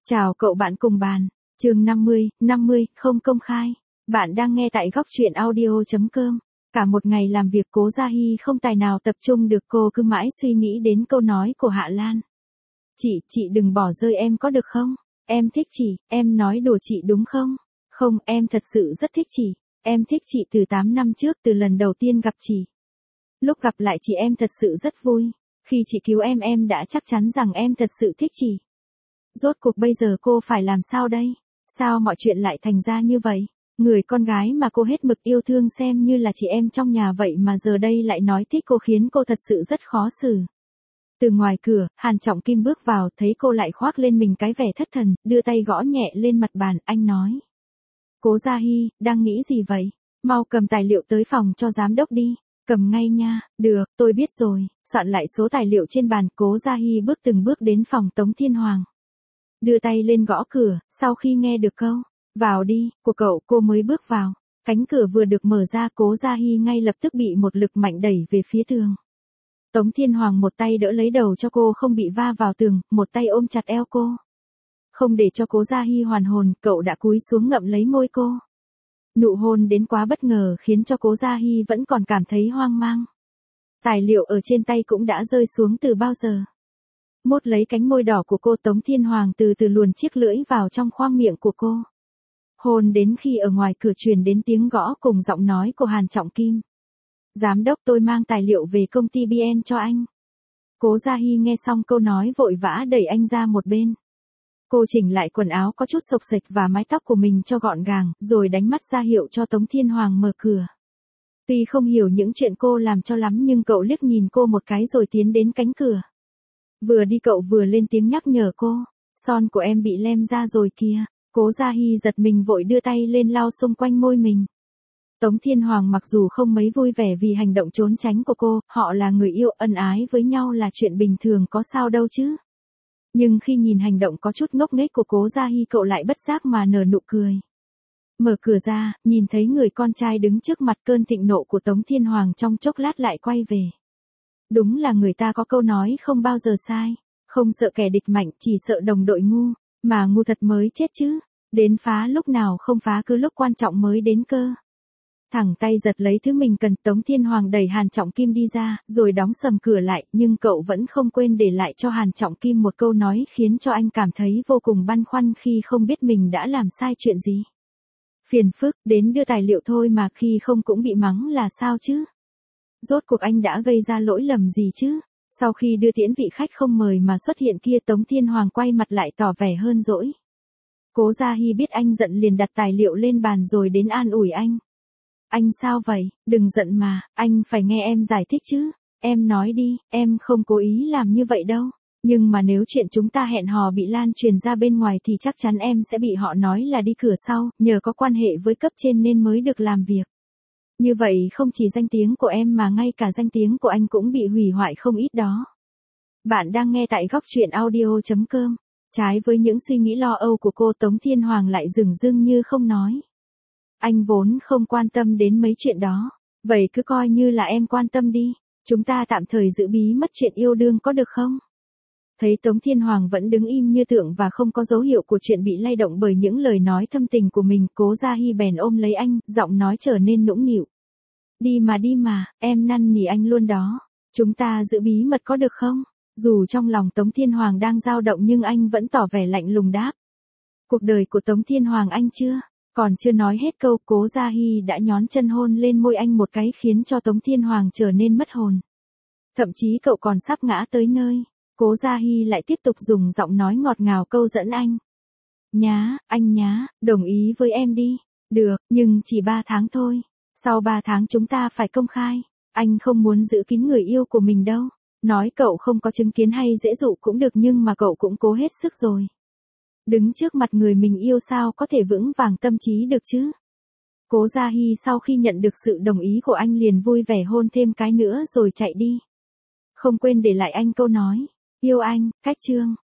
Chào cậu bạn cùng bàn. Chương 50, không công khai. Bạn đang nghe tại góc truyện audio.com. Cả một ngày làm việc Cố Gia Hy không tài nào tập trung được, cô cứ mãi suy nghĩ đến câu nói của Hạ Lan. Chị đừng bỏ rơi em có được không? Em thích chị, em nói đùa chị đúng không? Không, em thật sự rất thích chị. Em thích chị từ 8 năm trước, từ lần đầu tiên gặp chị. Lúc gặp lại chị em thật sự rất vui. Khi chị cứu em đã chắc chắn rằng em thật sự thích chị. Rốt cuộc bây giờ cô phải làm sao đây? Sao mọi chuyện lại thành ra như vậy? Người con gái mà cô hết mực yêu thương xem như là chị em trong nhà vậy mà giờ đây lại nói thích cô, khiến cô thật sự rất khó xử. Từ ngoài cửa, Hàn Trọng Kim bước vào, thấy cô lại khoác lên mình cái vẻ thất thần, đưa tay gõ nhẹ lên mặt bàn, anh nói. Cố Gia Hy, đang nghĩ gì vậy? Mau cầm tài liệu tới phòng cho giám đốc đi. Cầm ngay nha. Được, tôi biết rồi. Soạn lại số tài liệu trên bàn, Cố Gia Hy bước từng bước đến phòng Tống Thiên Hoàng. Đưa tay lên gõ cửa, sau khi nghe được câu, vào đi, của cậu, cô mới bước vào. Cánh cửa vừa được mở ra, Cố Gia Hy ngay lập tức bị một lực mạnh đẩy về phía tường. Tống Thiên Hoàng một tay đỡ lấy đầu cho cô không bị va vào tường, một tay ôm chặt eo cô. Không để cho Cố Gia Hy hoàn hồn, cậu đã cúi xuống ngậm lấy môi cô. Nụ hôn đến quá bất ngờ khiến cho Cố Gia Hy vẫn còn cảm thấy hoang mang. Tài liệu ở trên tay cũng đã rơi xuống từ bao giờ. Mốt lấy cánh môi đỏ của cô, Tống Thiên Hoàng từ từ luồn chiếc lưỡi vào trong khoang miệng của cô. Hôn đến khi ở ngoài cửa truyền đến tiếng gõ cùng giọng nói của Hàn Trọng Kim. Giám đốc, tôi mang tài liệu về công ty BN cho anh. Cố Gia Hy nghe xong câu nói vội vã đẩy anh ra một bên. Cô chỉnh lại quần áo có chút xộc xệch và mái tóc của mình cho gọn gàng, rồi đánh mắt ra hiệu cho Tống Thiên Hoàng mở cửa. Tuy không hiểu những chuyện cô làm cho lắm nhưng cậu liếc nhìn cô một cái rồi tiến đến cánh cửa. Vừa đi cậu vừa lên tiếng nhắc nhở cô, son của em bị lem ra rồi kìa. Cố Gia Hy giật mình vội đưa tay lên lau xung quanh môi mình. Tống Thiên Hoàng mặc dù không mấy vui vẻ vì hành động trốn tránh của cô, họ là người yêu, ân ái với nhau là chuyện bình thường có sao đâu chứ. Nhưng khi nhìn hành động có chút ngốc nghếch của Cố Gia Hy, cậu lại bất giác mà nở nụ cười. Mở cửa ra, nhìn thấy người con trai đứng trước mặt, cơn thịnh nộ của Tống Thiên Hoàng trong chốc lát lại quay về. Đúng là người ta có câu nói không bao giờ sai, không sợ kẻ địch mạnh, chỉ sợ đồng đội ngu, mà ngu thật mới chết chứ, đến phá lúc nào không phá, cứ lúc quan trọng mới đến cơ. Thẳng tay giật lấy thứ mình cần, Tống Thiên Hoàng đẩy Hàn Trọng Kim đi ra, rồi đóng sầm cửa lại, nhưng cậu vẫn không quên để lại cho Hàn Trọng Kim một câu nói khiến cho anh cảm thấy vô cùng băn khoăn khi không biết mình đã làm sai chuyện gì. Phiền phức, đến đưa tài liệu thôi mà khi không cũng bị mắng là sao chứ? Rốt cuộc anh đã gây ra lỗi lầm gì chứ? Sau khi đưa tiễn vị khách không mời mà xuất hiện kia, Tống Thiên Hoàng quay mặt lại tỏ vẻ hơn dỗi. Cố Gia Hy biết anh giận liền đặt tài liệu lên bàn rồi đến an ủi anh. Anh sao vậy? Đừng giận mà, anh phải nghe em giải thích chứ. Em nói đi, em không cố ý làm như vậy đâu. Nhưng mà nếu chuyện chúng ta hẹn hò bị lan truyền ra bên ngoài thì chắc chắn em sẽ bị họ nói là đi cửa sau, nhờ có quan hệ với cấp trên nên mới được làm việc. Như vậy không chỉ danh tiếng của em mà ngay cả danh tiếng của anh cũng bị hủy hoại không ít đó. Bạn đang nghe tại góc truyện audio.com. Trái với những suy nghĩ lo âu của cô, Tống Thiên Hoàng lại dửng dưng như không nói. Anh vốn không quan tâm đến mấy chuyện đó. Vậy cứ coi như là em quan tâm đi. Chúng ta tạm thời giữ bí mất chuyện yêu đương có được không? Thấy Tống Thiên Hoàng vẫn đứng im như tượng và không có dấu hiệu của chuyện bị lay động bởi những lời nói thâm tình của mình, Cố Gia Hy bèn ôm lấy anh, giọng nói trở nên nũng nịu. Đi mà, em năn nỉ anh luôn đó. Chúng ta giữ bí mật có được không? Dù trong lòng Tống Thiên Hoàng đang dao động nhưng anh vẫn tỏ vẻ lạnh lùng đáp. Cuộc đời của Tống Thiên Hoàng anh còn chưa nói hết câu, Cố Gia Hy đã nhón chân hôn lên môi anh một cái khiến cho Tống Thiên Hoàng trở nên mất hồn. Thậm chí cậu còn sắp ngã tới nơi. Cố Gia Hy lại tiếp tục dùng giọng nói ngọt ngào câu dẫn anh. Anh nhá, đồng ý với em đi. Được, nhưng chỉ 3 tháng thôi. Sau 3 tháng chúng ta phải công khai. Anh không muốn giữ kín người yêu của mình đâu. Nói cậu không có chứng kiến hay dễ dụ cũng được nhưng mà cậu cũng cố hết sức rồi. Đứng trước mặt người mình yêu sao có thể vững vàng tâm trí được chứ? Cố Gia Hy sau khi nhận được sự đồng ý của anh liền vui vẻ hôn thêm cái nữa rồi chạy đi. Không quên để lại anh câu nói. Yêu anh, cách chương.